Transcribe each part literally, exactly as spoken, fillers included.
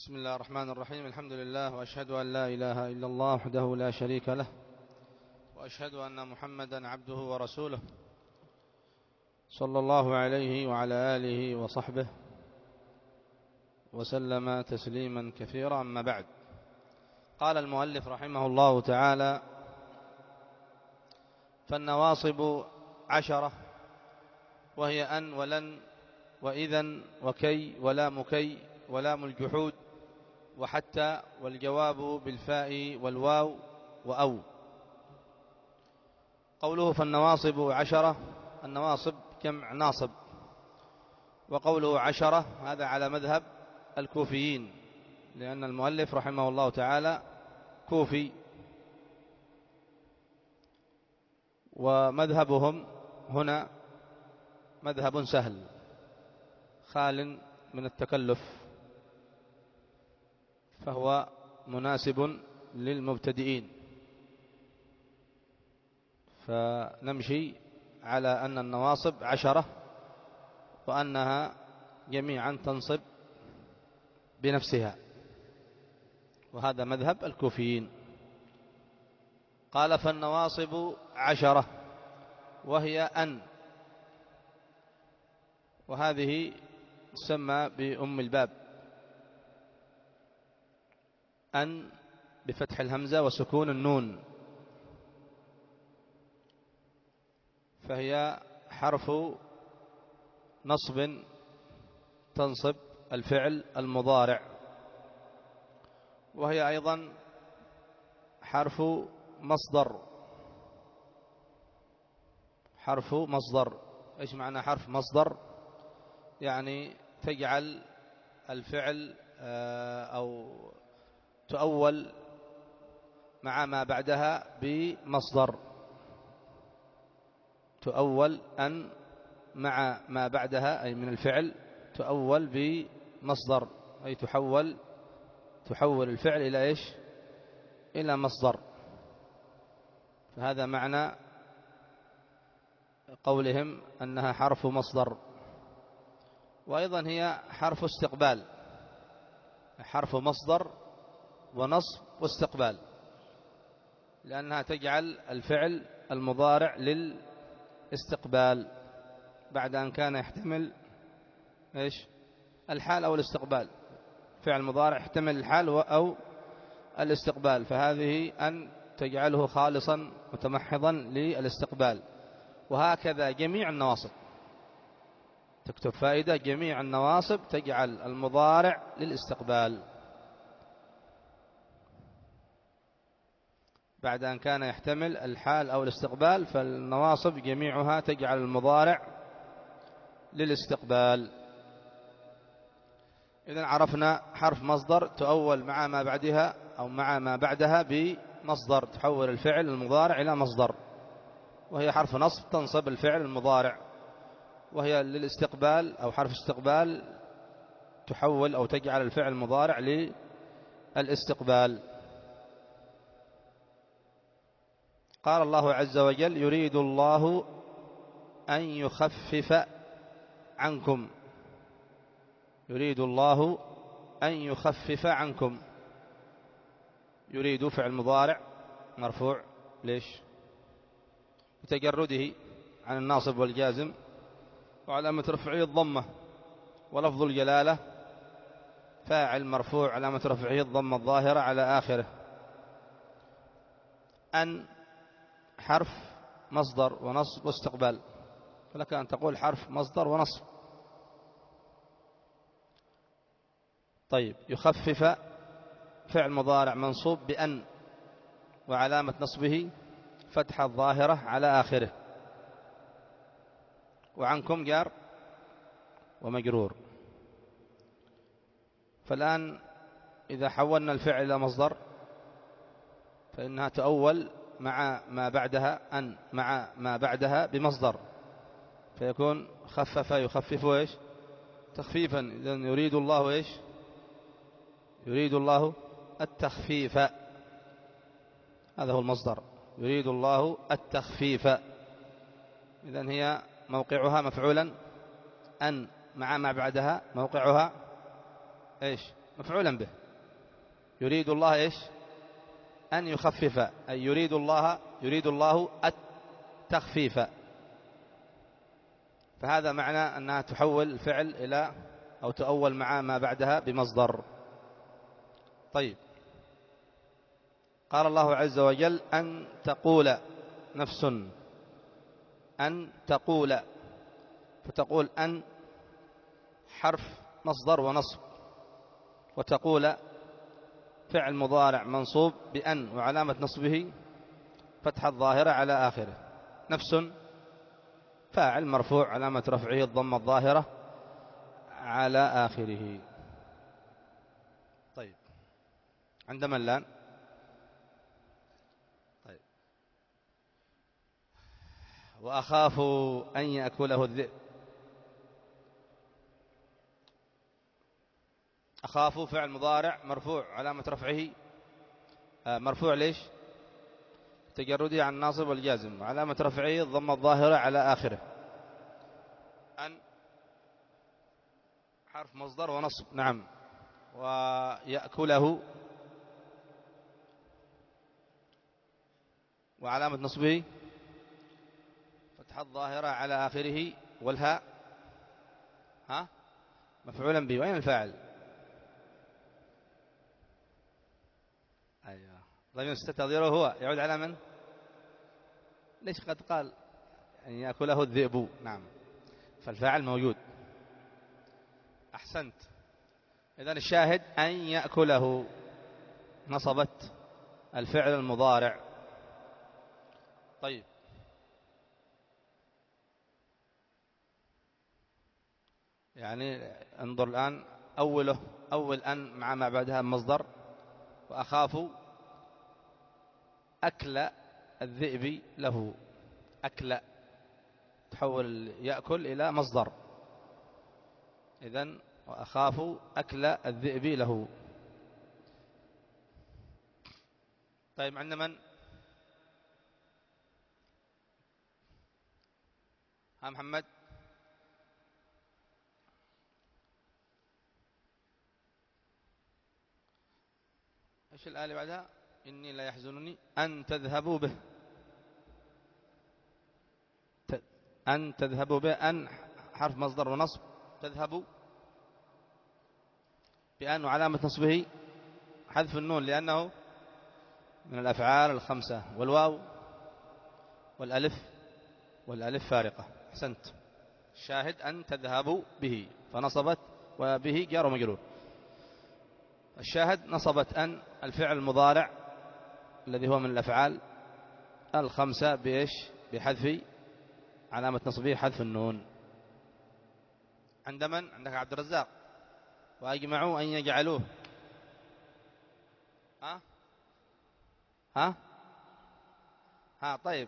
بسم الله الرحمن الرحيم. الحمد لله، وأشهد أن لا إله إلا الله وحده لا شريك له، وأشهد أن محمدا عبده ورسوله صلى الله عليه وعلى آله وصحبه وسلم تسليما كثيرا. أما بعد، قال المؤلف رحمه الله تعالى: فالنواصب عشرة، وهي أن ولن وإذن وكي ولام كي ولام الجحود وحتى، والجواب بالفاء والواو وأو. قوله فالنواصب عشرة، النواصب جمع ناصب، وقوله عشرة هذا على مذهب الكوفيين، لأن المؤلف رحمه الله تعالى كوفي، ومذهبهم هنا مذهب سهل خال من التكلف، فهو مناسب للمبتدئين. فنمشي على أن النواصب عشرة، وأنها جميعا تنصب بنفسها، وهذا مذهب الكوفيين. قال فالنواصب عشرة، وهي أن، وهذه تسمى بأم الباب، أن بفتح الهمزة وسكون النون، فهي حرف نصب تنصب الفعل المضارع، وهي أيضا حرف مصدر. حرف مصدر، إيش معنى حرف مصدر؟ يعني تجعل الفعل أو تؤول مع ما بعدها بمصدر، تؤول أن مع ما بعدها أي من الفعل تؤول بمصدر، أي تحول تحول الفعل إلى إيش؟ إلى مصدر. فهذا معنى قولهم أنها حرف مصدر. وأيضا هي حرف استقبال، حرف مصدر ونصب واستقبال، لأنها تجعل الفعل المضارع للاستقبال بعد أن كان يحتمل إيش؟ الحال أو الاستقبال. فعل مضارع يحتمل الحال أو الاستقبال، فهذه أن تجعله خالصا متمحضا للاستقبال. وهكذا جميع النواصب، تكتب فائدة: جميع النواصب تجعل المضارع للاستقبال بعد أن كان يحتمل الحال أو الاستقبال، فالنواصب جميعها تجعل المضارع للاستقبال. إذن عرفنا حرف مصدر تؤول مع ما بعدها أو مع ما بعدها بمصدر، تحول الفعل المضارع إلى مصدر. وهي حرف نصب تنصب الفعل المضارع، وهي للاستقبال أو حرف استقبال تحول أو تجعل الفعل المضارع للاستقبال. قال الله عز وجل: يريد الله أن يخفف عنكم. يريد الله أن يخفف عنكم. يريد فعل مضارع مرفوع، ليش؟ بتجرده عن الناصب والجازم، وعلامة رفعه الضمة. ولفظ الجلالة فاعل مرفوع، علامة رفعه الضمة الظاهرة على آخره. أن حرف مصدر ونصب واستقبال، فلك أن تقول حرف مصدر ونصب. طيب، يخفف فعل مضارع منصوب بأن، وعلامة نصبه فتحة الظاهرة على آخره. وعنكم جار ومجرور. فالآن إذا حولنا الفعل إلى مصدر فإنها تؤول مع ما بعدها أن مع ما بعدها بمصدر، فيكون خفف يخفف إيش؟ تخفيفا. إذن يريد الله إيش؟ يريد الله التخفيف، هذا هو المصدر. يريد الله التخفيف. إذن هي موقعها مفعولا أن، مع ما بعدها موقعها إيش؟ مفعولا به. يريد الله إيش؟ أن يخفف، أي يريد الله يريد الله التخفيف. فهذا معنى أنها تحول الفعل إلى أو تؤول مع ما بعدها بمصدر. طيب، قال الله عز وجل أن تقول نفس، أن تقول، فتقول أن حرف مصدر ونصب، وتقول فعل مضارع منصوب بأن وعلامة نصبه فتح الظاهرة على آخره. نفس فاعل مرفوع علامة رفعه الضمة الظاهرة على آخره. طيب، عندما الآن طيب وأخاف أن يأكله الذئب. أخاف فعل مضارع مرفوع علامة رفعه آه مرفوع ليش؟ تجردي عن الناصب والجازم، وعلامة رفعه الضمة الظاهرة على آخره. أن حرف مصدر ونصب، نعم. ويأكله وعلامة نصبه فتح الظاهرة على آخره، والهاء ها مفعولا به. وين الفاعل؟ أيوة، ضمير مستتر هو يعود على من؟ ليش قد قال أن يأكله الذئب؟ نعم، فالفاعل موجود. أحسنت. إذن الشاهد أن يأكله نصبت الفعل المضارع. طيب، يعني انظر الآن، أوله أول أن مع ما بعدها مصدر. وأخاف أكل الذئب له، أكل تحول يأكل إلى مصدر. إذن وأخاف أكل الذئب له. طيب، عندنا من؟ ها محمد؟ إيش الآية اللي بعدها؟ إني لا يحزنني أن تذهبوا به. أن تذهبوا به، أن حرف مصدر ونصب، تذهبوا بأن وعلامة نصبه حذف النون لأنه من الأفعال الخمسة، والواو والألف والألف فارقة. أحسنت. الشاهد أن تذهبوا به، فنصبت وبه جار ومجرور. الشاهد نصبت أن الفعل المضارع الذي هو من الأفعال الخمسة بإيش؟ بحذف علامة نصبه حذف النون. عند من؟ عندك عبد الرزاق. وأجمعوا أن يجعلوه ها ها ها طيب.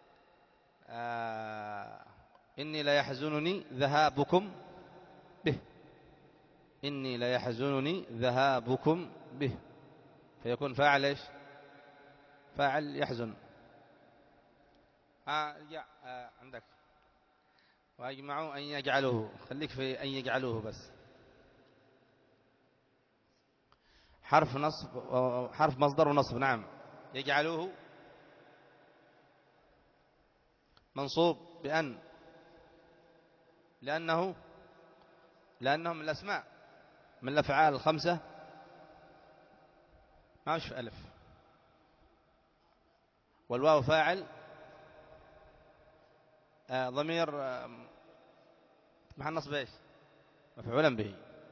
آه إني لا يحزنني ذهابكم به، إني لا يحزنني ذهابكم به، فيكون فاعل إيش؟ فاعل يحزن. ها رجع آه عندك. وأجمعوا أن يجعلوه، خليك في أن يجعلوه بس. حرف نصب، حرف مصدر ونصب، نعم. يجعلوه منصوب بأن، لأنه لأنه من الأسماء من الأفعال الخمسة ما وش في ألف. والواو فاعل آه ضمير آه محل نصب ايش؟ مفعولا به.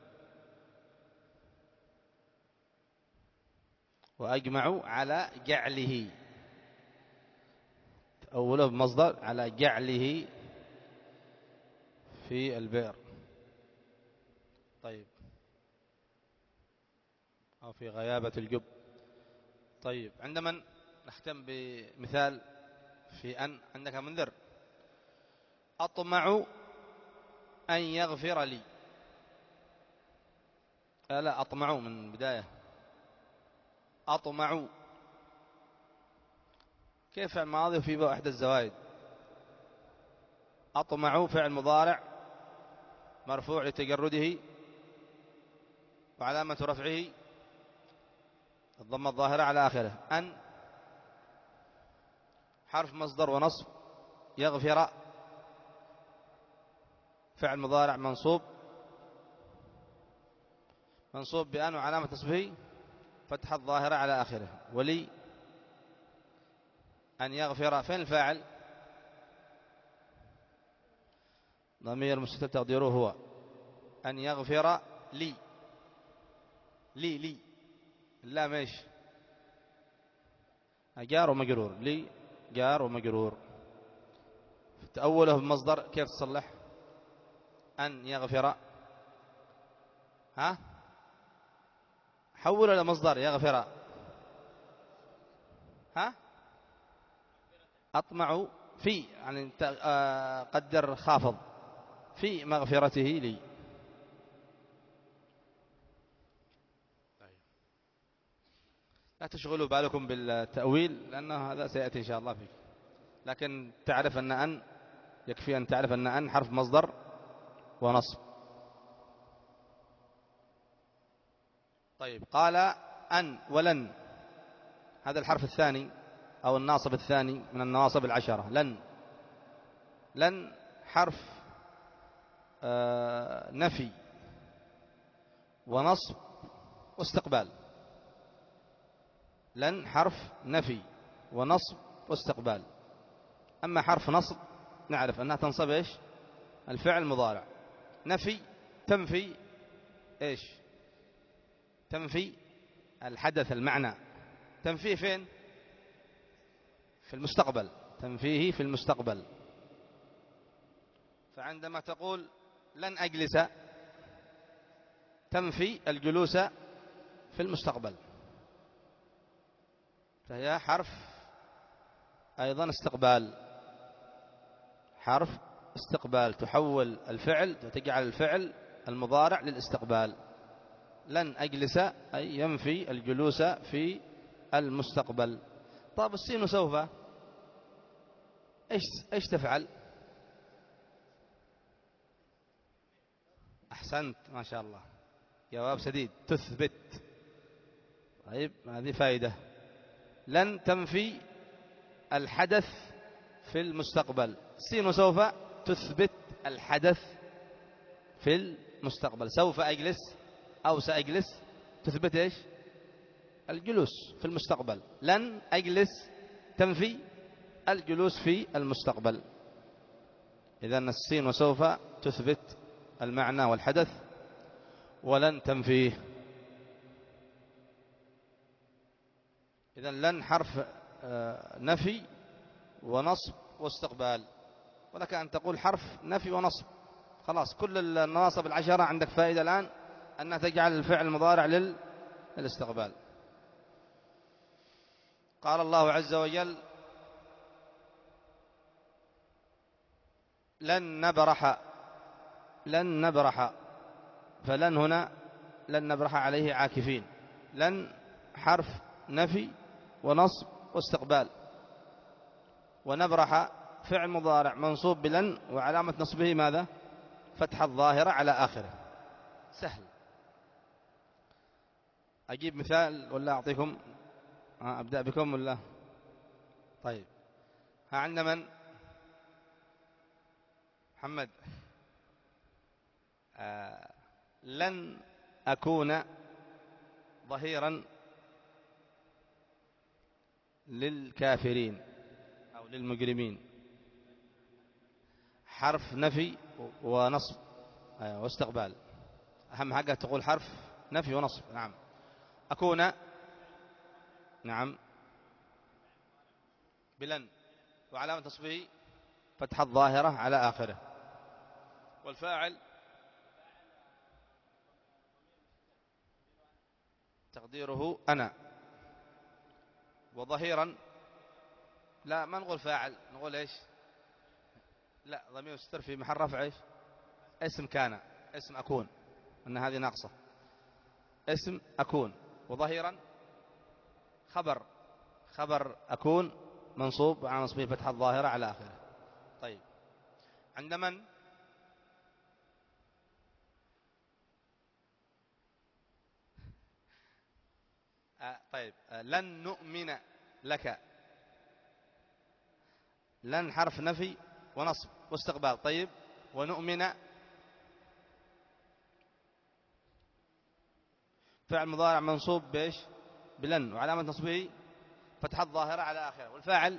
وأجمعوا على جعله، أوله بمصدر على جعله في البئر. طيب، أو في غيابة الجب. طيب، عندما نختم بمثال في أن. عندك منذر. أطمع أن يغفر لي. لا, لا أطمع من بداية. أطمع كيف فعل ماضي وفي باء إحدى الزوائد؟ أطمع فعل مضارع مرفوع لتجرده وعلامة رفعه الضمة الظاهرة على آخره. أن حرف مصدر ونصب. يغفر فعل مضارع منصوب منصوب بأن وعلامة نصبه فتحة الظاهرة على آخره. ولي أن يغفر فين الفاعل؟ ضمير مستتر تقديره هو. أن يغفر لي لي لي لا ماشي جار ومجرور. لي جار ومجرور. تأوله بمصدر كيف تصلح؟ أن يغفر ها حول إلى مصدر يغفر ها أطمع في يعني قدر خافض في مغفرته لي. لا تشغلوا بالكم بالتأويل لأنه هذا سيأتي إن شاء الله فيك، لكن تعرف أن أن يكفي أن تعرف أن أن حرف مصدر ونصب. طيب قال أن ولن، هذا الحرف الثاني أو الناصب الثاني من النواصب العشرة. لن لن حرف آه نفي ونصب واستقبال. لن حرف نفي ونصب واستقبال. أما حرف نصب نعرف أنها تنصب إيش؟ الفعل المضارع. نفي تنفي إيش؟ تنفي الحدث المعنى. تنفيه فين؟ في المستقبل. تنفيه في المستقبل. فعندما تقول لن أجلس تنفي الجلوس في المستقبل، فهي حرف أيضا استقبال. حرف استقبال تحول الفعل وتجعل الفعل المضارع للاستقبال. لن أجلس أي ينفي الجلوس في المستقبل. طب السين سوف إيش إيش تفعل؟ أحسنت ما شاء الله، جواب سديد. تثبت. طيب هذه فائدة. لن تنفي الحدث في المستقبل. سين سوف تثبت الحدث في المستقبل. سوف أجلس أو سأجلس تثبت إيش؟ الجلوس في المستقبل. لن أجلس تنفي الجلوس في المستقبل. إذن السين وسوف تثبت المعنى والحدث ولن تنفيه. إذن لن حرف نفي ونصب واستقبال. ولك أن تقول حرف نفي ونصب خلاص. كل النواصب العشرة عندك فائدة الآن أنها تجعل الفعل المضارع للاستقبال. قال الله عز وجل لن نبرح. لن نبرح. فلن هنا لن نبرح عليه عاكفين. لن حرف نفي ونصب واستقبال. ونبرح فعل مضارع منصوب بلن وعلامة نصبه ماذا؟ فتحة الظاهرة على آخره. سهل. أجيب مثال ولا أعطيكم؟ أبدأ بكم ولا؟ طيب ها عندنا من؟ محمد. آه لن أكون ظهيرا للكافرين أو للمجرمين. حرف نفي ونصب واستقبال. أهم حاجة تقول حرف نفي ونصب. نعم. أكون نعم بلن وعلامة نصبه فتح الظاهرة على آخره. والفاعل تقديره أنا. وظهيرا لا ما نقول فاعل، نقول إيش؟ لا ضمير مستتر في محل رفع إيش؟ اسم كان. اسم أكون أن هذه ناقصة. اسم أكون. وظهيرا خبر. خبر أكون منصوب على نصبه فتح الظاهرة على آخره. طيب عند من؟ آه طيب آه لن نؤمن لك. لن حرف نفي ونصب واستقبال. طيب ونؤمن فعل مضارع منصوب بإيش؟ بلن، وعلامة نصبه فتحة ظاهرة على آخره، والفاعل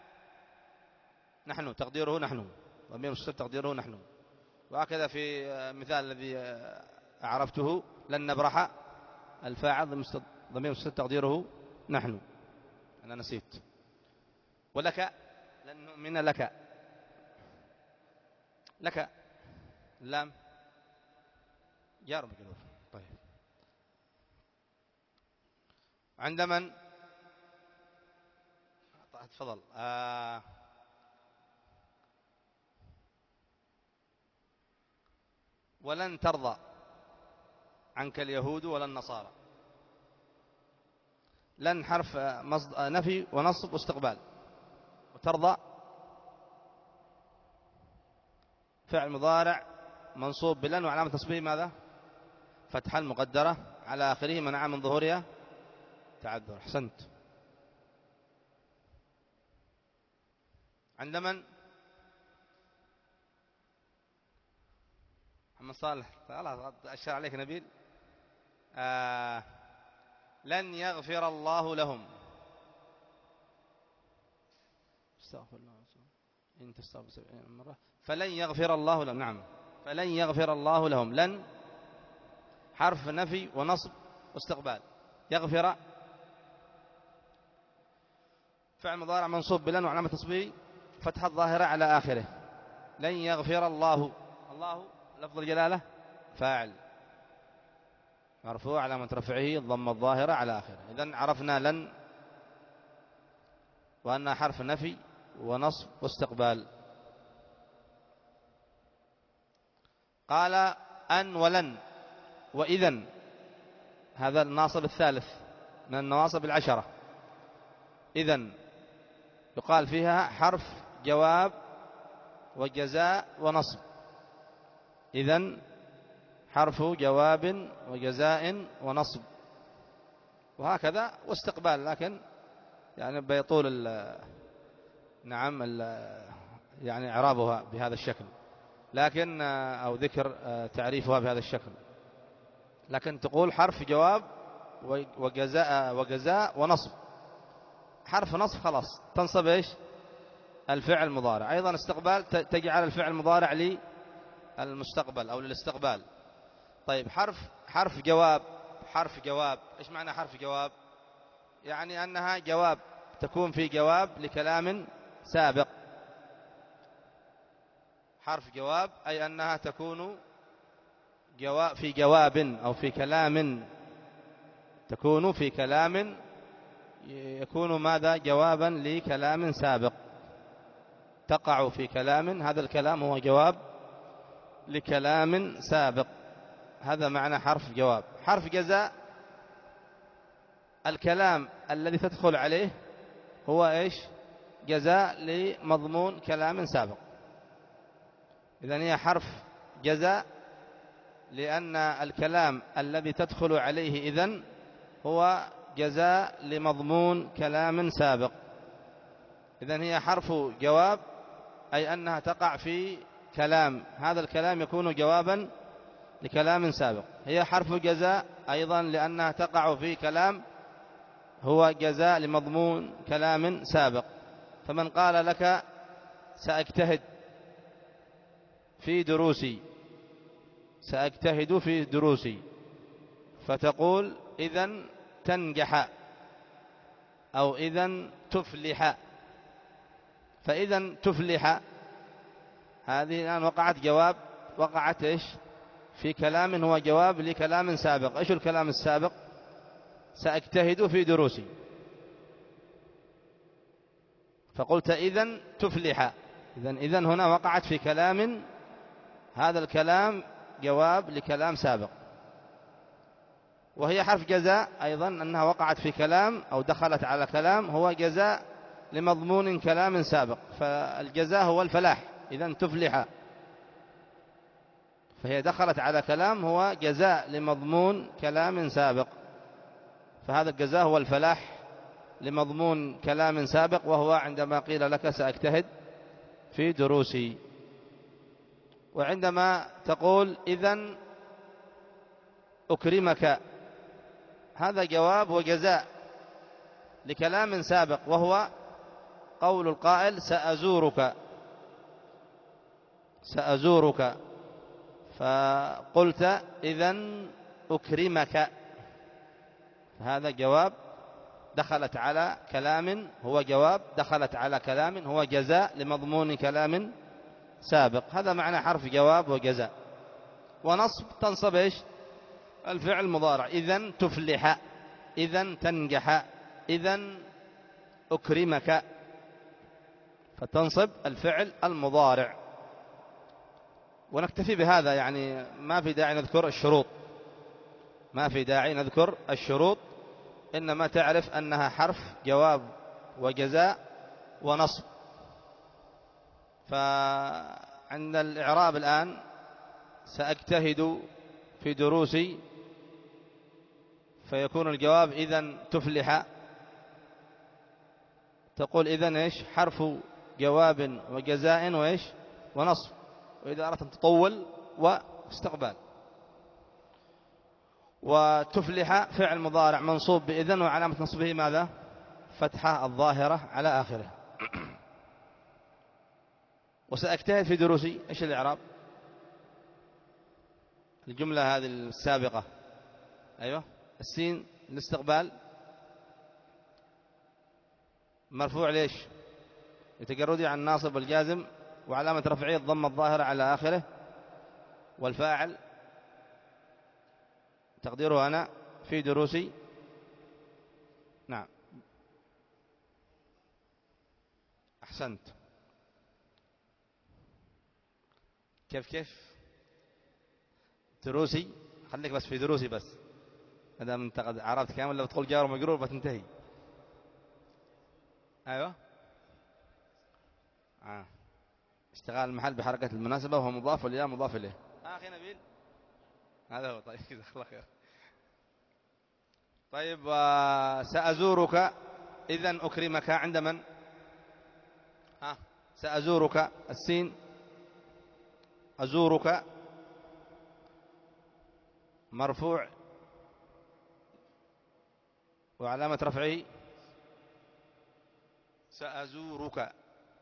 نحن تقديره نحن، ضمير مستتر تقديره نحن. وهكذا في مثال الذي عرفته لن نبرح، الفاعل ضمير مستتر تقديره نحن، أنا نسيت. ولك لن نؤمن لك. لك اللام جار مجرور. طيب عند من؟ تفضل. آه ولن ترضى عنك اليهود ولا النصارى. لن حرف نفي ونصب واستقبال، وترضى فعل مضارع منصوب بلن، وعلامة نصبه ماذا؟ فتحة المقدرة على آخره منع من ظهورها تعذر. أحسنت. عند من؟ محمد صالح. خلاص أشار عليك نبيل. آه لن يغفر الله لهم. استغفر الله إن تستغفر سبعين مرة فلن يغفر الله لهم. نعم فلن يغفر الله لهم. لن حرف نفي ونصب واستقبال. يغفر فعل مضارع منصوب بلن، وعلامة نصبه فتحة الظاهرة على آخره. لن يغفر الله. الله لفظ الجلالة فاعل مرفوع علامة رفعه الضمة الظاهرة على آخره. إذن عرفنا لن وأنها حرف نفي ونصب واستقبال. قال أن ولن وإذن، هذا الناصب الثالث من النواصب العشرة. إذن يقال فيها حرف جواب وجزاء ونصب. إذن حرف جواب وجزاء ونصب، وهكذا واستقبال، لكن يعني بيطول ال نعم ال يعني إعرابها بهذا الشكل، لكن أو ذكر تعريفها بهذا الشكل. لكن تقول حرف جواب وجزاء وجزاء ونصب. حرف نصب خلاص تنصب إيش؟ الفعل المضارع. أيضا استقبال تجعل الفعل المضارع للمستقبل أو للاستقبال. طيب حرف حرف جواب. حرف جواب إيش معنى حرف جواب؟ يعني أنها جواب، تكون في جواب لكلام سابق. حرف جواب أي أنها تكون جواب في جواب أو في كلام، تكون في كلام يكون ماذا؟ جوابا لكلام سابق. تقع في كلام، هذا الكلام هو جواب لكلام سابق. هذا معنى حرف جواب. حرف جزاء الكلام الذي تدخل عليه هو إيش؟ جزاء لمضمون كلام سابق. إذن هي حرف جزاء لأن الكلام الذي تدخل عليه إذن هو جزاء لمضمون كلام سابق. إذن هي حرف جواب أي أنها تقع في كلام، هذا الكلام يكون جوابا لكلام سابق. هي حرف جزاء أيضا لأنها تقع في كلام هو جزاء لمضمون كلام سابق. فمن قال لك سأجتهد في دروسي، سأجتهد في دروسي، فتقول إذن تنجح أو إذن تفلح. فإذن تفلح هذه الآن وقعت جواب، وقعت إيش؟ في كلام هو جواب لكلام سابق. إيش الكلام السابق؟ سأجتهد في دروسي، فقلت إذن تفلح. إذن إذن هنا وقعت في كلام، هذا الكلام جواب لكلام سابق. وهي حرف جزاء أيضا أنها وقعت في كلام أو دخلت على كلام هو جزاء لمضمون كلام سابق، فالجزاء هو الفلاح. إذن تفلح فهي دخلت على كلام هو جزاء لمضمون كلام سابق، فهذا الجزاء هو الفلاح لمضمون كلام سابق، وهو عندما قيل لك سأجتهد في دروسي. وعندما تقول إذن أكرمك، هذا جواب وجزاء لكلام سابق، وهو قول القائل سأزورك سأزورك، فقلت إذن أكرمك، هذا جواب دخلت على كلام هو جواب دخلت على كلام هو جزاء لمضمون كلام سابق. هذا معنى حرف جواب وجزاء. ونصب تنصب إيش؟ الفعل المضارع، إذن تفلح، إذن تنجح، إذن أكرمك، فتنصب الفعل المضارع. ونكتفي بهذا، يعني ما في داعي نذكر الشروط، ما في داعي نذكر الشروط، إنما تعرف أنها حرف جواب وجزاء ونصب. فعند الإعراب الآن سأجتهد في دروسي، فيكون الجواب إذن تفلح، تقول إذن إيش؟ حرف جواب وجزاء وإيش؟ ونصب. وإذا أردت أن تطول واستقبال. وتفلح فعل مضارع منصوب بإذن، وعلامة نصبه ماذا؟ فتحة الظاهرة على آخره. وسأجتهد في دروسي، إيش الإعراب؟ الجملة هذه السابقة، أيوة، السين الاستقبال مرفوع ليش؟ يتجردي عن الناصب والجازم، وعلامة رفعه الضمة الظاهرة على آخره. والفاعل تقديره أنا في دروسي. نعم، أحسنت. كيف كيف دروسي؟ خليك بس في دروسي بس، هذا من تقد عرفت كامل. لو تقول جار ومجرور بتنتهي. أيوة، آه. اشتغال المحل بحركة المناسبة، وهو مضاف والياء مضاف إليه. آه أخي نبيل، هذا هو. طيب جزاك الله خير. طيب، سأزورك إذن أكرمك عند من؟ ها، سأزورك السين، أزورك مرفوع وعلامة رفعه سأزورك،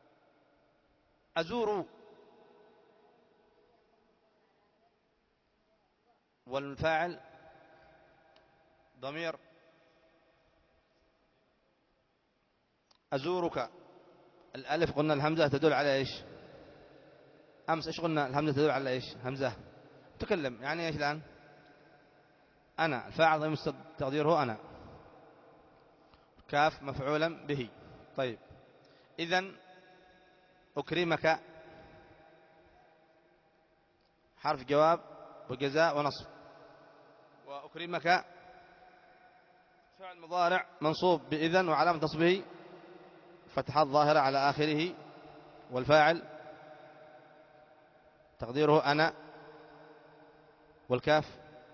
أزور، والفاعل ضمير أزورك. الألف قلنا الهمزة تدل على إيش؟ أمس إيش قلنا؟ الهمزة تدل على إيش؟ همزة تكلم، يعني إيش الآن؟ أنا. الفاعل ضمير تقديره أنا. كاف مفعولا به. طيب، إذن أكرمك حرف جواب وجزاء ونصب. وأكرمك فعل مضارع منصوب بإذن، وعلامة نصبه فتحة ظاهرة على آخره. والفاعل تقديره أنا. والكاف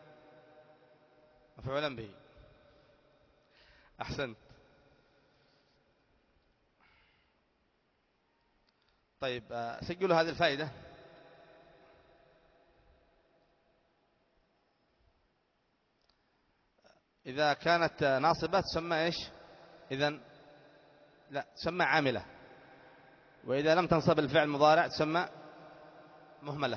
مفعولا به. أحسنت. طيب، سجلوا هذه الفائدة. إذا كانت ناصبة تسمى إيش؟ إذن لا، تسمى عاملة. وإذا لم تنصب الفعل المضارع تسمى مهملة.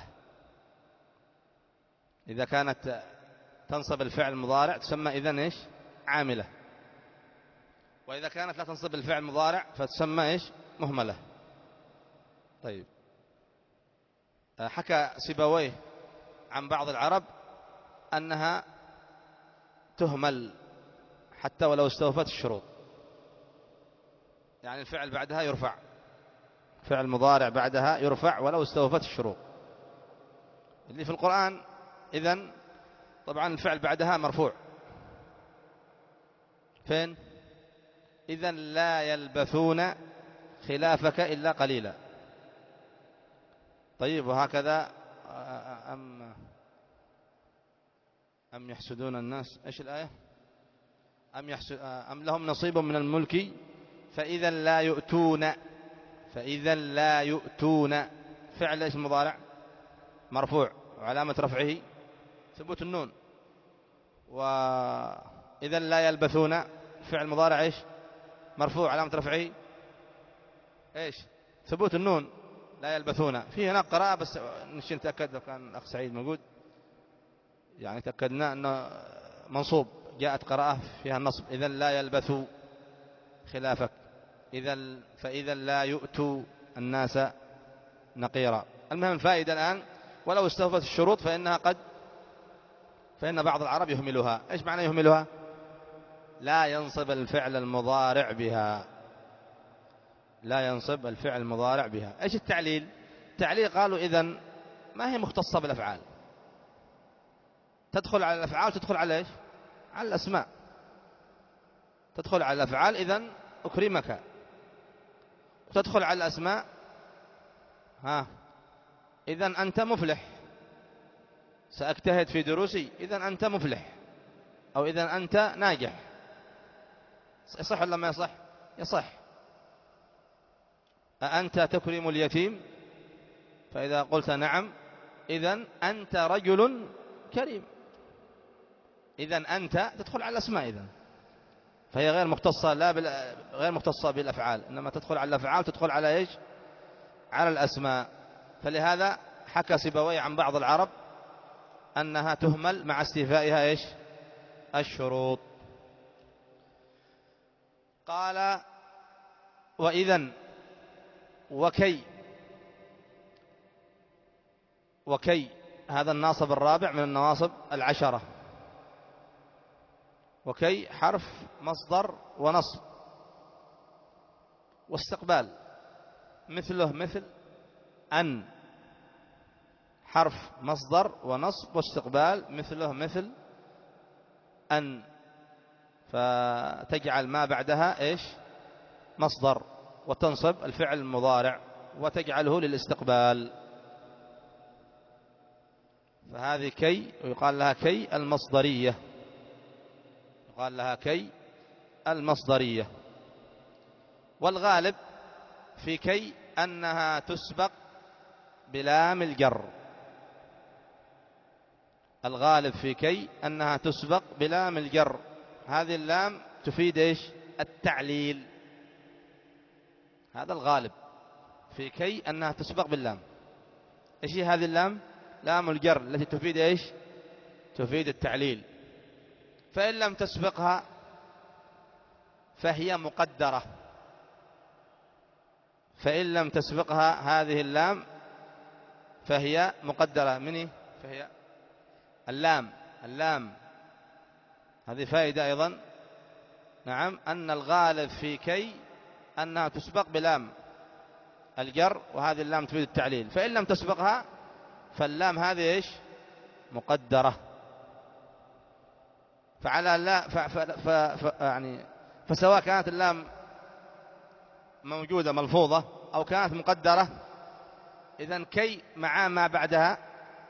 إذا كانت تنصب الفعل المضارع تسمى إذن إيش؟ عاملة. وإذا كانت لا تنصب الفعل المضارع فتسمى إيش؟ مهملة. طيب، حكى سيبويه عن بعض العرب أنها تهمل حتى ولو استوفت الشروط، يعني الفعل بعدها يرفع، فعل مضارع بعدها يرفع ولو استوفت الشروط. اللي في القرآن إذن طبعا الفعل بعدها مرفوع. فين؟ إذن لا يلبثون خلافك إلا قليلا. طيب، وهكذا أم أم يحسدون الناس، إيش الآية؟ أم, أم لهم نصيب من الملك فإذا لا يؤتون، فإذا لا يؤتون فعل ايش المضارع؟ مرفوع، وعلامة رفعه ثبوت النون. وإذا لا يلبثون فعل مضارع ايش؟ مرفوع، علامة رفعه ايش؟ ثبوت النون. لا يلبثون فيه هناك قراءة، بس نشي نتأكد لو كان الأخ سعيد موجود، يعني تأكدنا أنه منصوب، جاءت قراءة فيها النصب. إذا لا يلبثوا خلافك، إذا فإذا لا يؤتوا الناس نقيرا. المهم الفائدة الآن، ولو استوفت الشروط فإنها قد فإن بعض العرب يهملها. إيش معنى يهملها؟ لا ينصب الفعل المضارع بها، لا ينصب الفعل المضارع بها. إيش التعليل؟ التعليل قالوا إذن ما هي مختصة بالأفعال، تدخل على الأفعال تدخل على إيش؟ على الأسماء. تدخل على الأفعال إذن أكرمك، وتدخل على الأسماء ها إذن أنت مفلح، سأجتهد في دروسي إذن أنت مفلح، أو إذن أنت ناجح. يصح ولا ما يصح؟ يصح. أأنت تكرم اليتيم؟ فإذا قلت نعم إذن أنت رجل كريم. إذن أنت تدخل على الأسماء إذن، فهي غير مختصة لا بال... غير مختصة بالأفعال، إنما تدخل على الأفعال تدخل على إيش؟ على الأسماء. فلهذا حكى سيبويه عن بعض العرب أنها تهمل مع استيفائها إيش؟ الشروط. قال وإذن وكي، وكي هذا الناصب الرابع من النواصب العشرة. وكي حرف مصدر ونصب واستقبال، مثله مثل أن، حرف مصدر ونصب واستقبال، مثله مثل أن، فتجعل ما بعدها إيش؟ مصدر، وتنصب الفعل المضارع وتجعله للاستقبال. فهذه كي، ويقال لها كي المصدرية، يقال لها كي المصدرية. والغالب في كي أنها تسبق بلام الجر، الغالب في كي أنها تسبق بلام الجر. هذه اللام تفيد إيش؟ التعليل. هذا الغالب في كي أنها تسبق باللام. إيش هي هذه اللام؟ لام الجر التي تفيد إيش؟ تفيد التعليل. فإن لم تسبقها فهي مقدرة، فإن لم تسبقها هذه اللام فهي مقدرة. مني فهي اللام، اللام هذه فائدة أيضا. نعم، أن الغالب في كي أنها تسبق بلام الجر، وهذه اللام تفيد التعليل. فإن لم تسبقها فاللام هذه إيش؟ مقدرة. فعلى لا ف ف ف ف يعني فسواء كانت اللام موجودة ملفوظة أو كانت مقدرة، إذن كي مع ما بعدها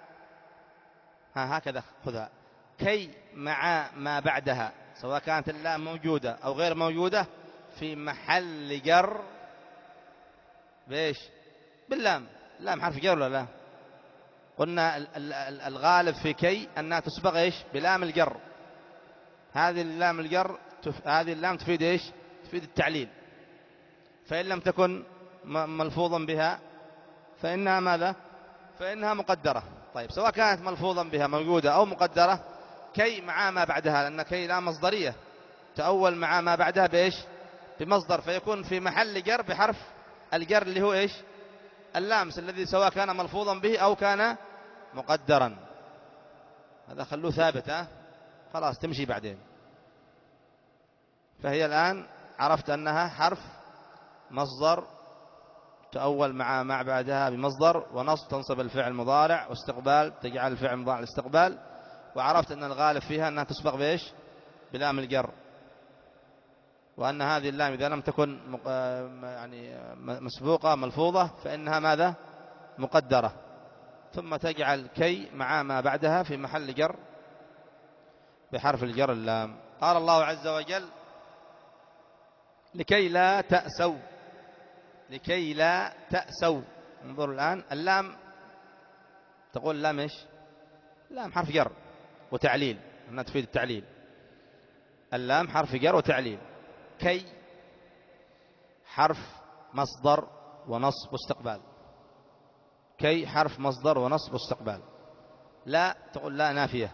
ها هكذا خذها، كي مع ما بعدها سواء كانت اللام موجودة أو غير موجودة في محل جر بإيش؟ باللام. اللام حرف جر ولا لا؟ قلنا الغالب في كي أنها تسبق إيش؟ بلام الجر. هذه اللام الجر تف... هذه اللام تفيد إيش؟ تفيد التعليل. فإن لم تكن ملفوظا بها فإنها ماذا؟ فإنها مقدرة. طيب سواء كانت ملفوظا بها موجودة أو مقدرة، كي مع ما بعدها، لأن كي لا مصدرية، تأول مع ما بعدها بإيش؟ بمصدر، فيكون في محل جر بحرف الجر اللي هو إيش؟ اللامس، الذي سواء كان ملفوظا به أو كان مقدرا. هذا خلوه ثابت، ها خلاص تمشي بعدين. فهي الآن عرفت أنها حرف مصدر تأول مع ما بعدها بمصدر، ونصب تنصب الفعل المضارع، واستقبال تجعل الفعل المضارع الاستقبال. وعرفت أن الغالب فيها أنها تسبق بإيش؟ بلام الجر، وأن هذه اللام إذا لم تكن يعني مسبوقة ملفوظة فإنها ماذا؟ مقدرة. ثم تجعل كي مع ما بعدها في محل جر بحرف الجر اللام. قال الله عز وجل لكي لا تأسوا، لكي لا تأسوا. انظروا الآن اللام، تقول اللام إيش؟ اللام حرف جر وتعليل، أنها تفيد التعليل. اللام حرف جر وتعليل. كي حرف مصدر ونصب واستقبال. كي حرف مصدر ونصب واستقبال. لا تقول لا نافية.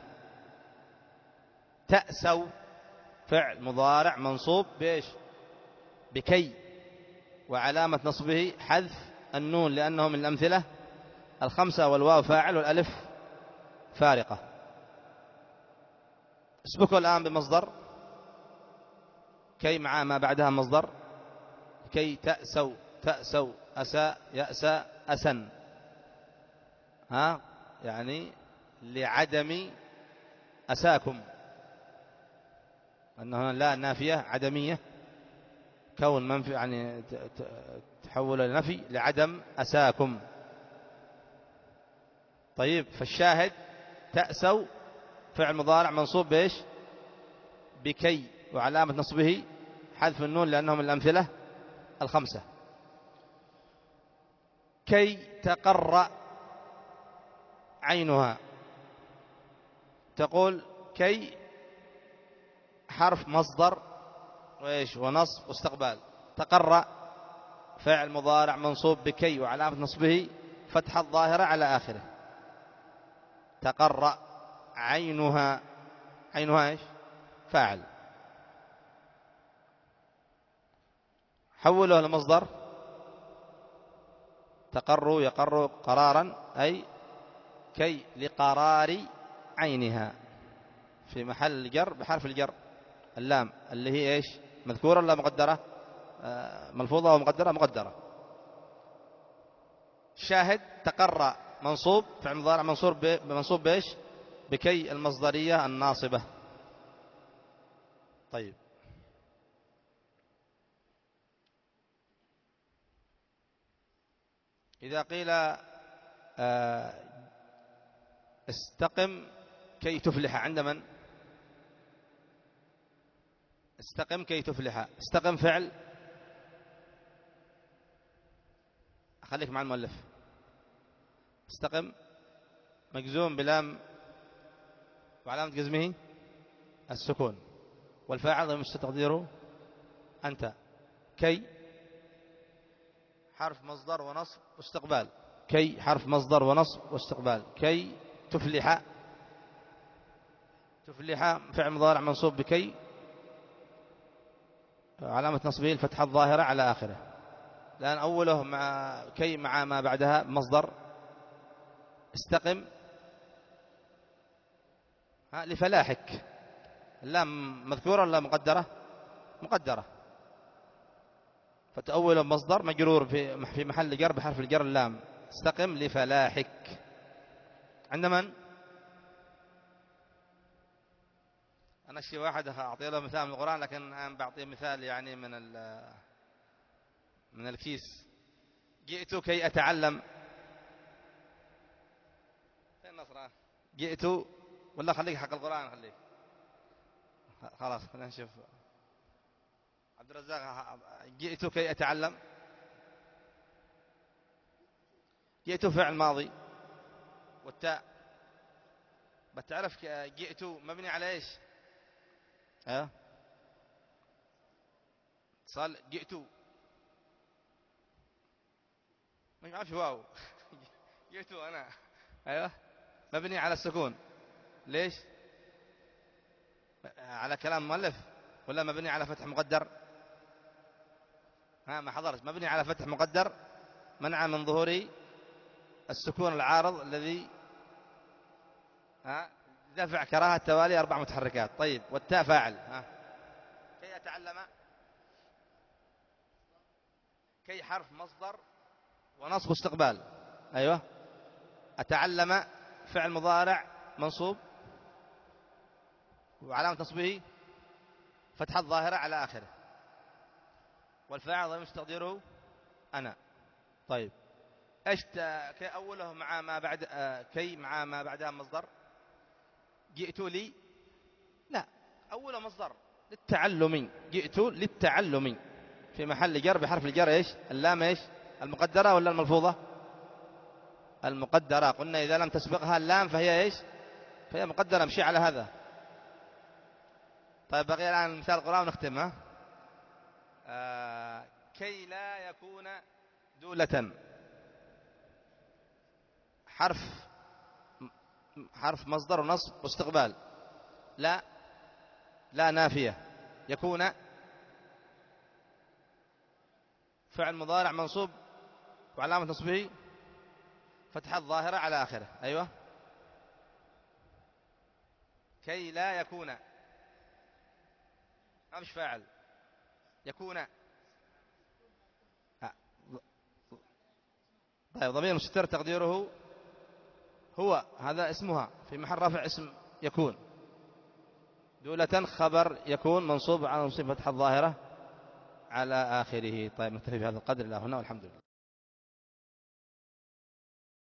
تأسوا فعل مضارع منصوب بإيش؟ بكي، وعلامة نصبه حذف النون لأنه من الأمثلة الخمسة، والواو فاعل والألف فارقة. اسبقوا الآن بمصدر كي مع ما بعدها مصدر. كي تأسوا، تأسوا أساء يأسى أسن، ها يعني لعدم أساكم، أنه لا نافية عدمية، كون منفي يعني تحول إلى نفي لعدم أساكم. طيب فالشاهد تأسوا فعل مضارع منصوب بإيش؟ بكي، وعلامة نصبه حذف النون لأنه من الأمثلة الخمسة. كي تقر عينها. تقول كي حرف مصدر وإيش؟ ونصب واستقبال. تقر فعل مضارع منصوب بكي، وعلامة نصبه فتحة الظاهرة على آخره. تقر عينها. عينها إيش؟ فاعل. حوله لمصدر. تقر يقر قرارا، أي كي لقرار عينها، في محل الجر بحرف الجر اللام اللي هي إيش؟ مذكورة ولا مقدرة؟ آه ملفوظة ومقدرة؟ مقدرة. شاهد تقر منصوب فعل مضارع منصوب منصوب بإيش؟ بكي المصدرية الناصبة. طيب إذا قيل آه استقم كي تفلح عند من؟ استقم كي تفلح. استقم فعل، خليك مع المؤلف. استقم مجزوم بلام، وعلامة جزمه السكون، والفاعل ضمير تقديره أنت. كي حرف مصدر ونصب واستقبال. كي حرف مصدر ونصب واستقبال. كي تفلح. تفلح فعل مضارع منصوب بكي، علامة نصبه الفتحة الظاهرة على آخره، لأن أوله مع كي مع ما بعدها مصدر. استقم ها لفلاحك. اللام مذكورة ولا مقدرة؟ مقدرة. فتأول مصدر مجرور في في محل جر بحرف الجر اللام. استقم لفلاحك. عند من؟ أنا شيء واحد أعطي له مثال من القرآن، لكن أنا بعطيه مثال يعني من من الكيس. جئت كي أتعلم. فين النصر؟ جئت ولا خليك حق القرآن؟ خليك خلاص خلينا نشوف. عبد الرزاق جئت كي أتعلم. جئت فعل ماضي والتاء بتعرف جئت مبني على ايش؟ ها صال جئت ما عارف واو. جئت انا ايوه مبني على السكون. ليش؟ على كلام مؤلف ولا مبني على فتح مقدر؟ ها ما حضرت. مبني على فتح مقدر منع من ظهور السكون العارض الذي ها دفع كراهة توالي أربع متحركات. طيب والتاء فاعل. ها كي أتعلم. كي حرف مصدر ونصب استقبال. أيوة. أتعلم فعل مضارع منصوب، وعلامة نصبه فتحة الظاهرة على آخره، والفاعل ضمير تقديره أنا. طيب ايش كي أوله مع ما بعد كي مع ما بعدها مصدر؟ جئت لي؟ لا، أول مصدر للتعلم، جئت للتعلم، في محل جر بحرف الجر إيش؟ اللام إيش؟ المقدرة ولا الملفوظة؟ المقدرة. قلنا إذا لم تسبقها اللام فهي إيش؟ فهي مقدرة، امشي على هذا. طيب بقي الآن مثال القرآن ونختمها. آه كي لا يكون دولة، حرف حرف مصدر ونصب واستقبال. لا لا نافية. يكون فعل مضارع منصوب وعلامة نصبه فتحة ظاهرة على آخره. أيوة. كي لا يكون، ما مش فاعل. يكون طيب ضمير مستتر تقديره هو، هذا اسمها في محل رفع اسم يكون. دولة خبر يكون منصوب على نصب فتحة ظاهرة على آخره. طيب نكتفي بهذا القدر إلى هنا والحمد لله.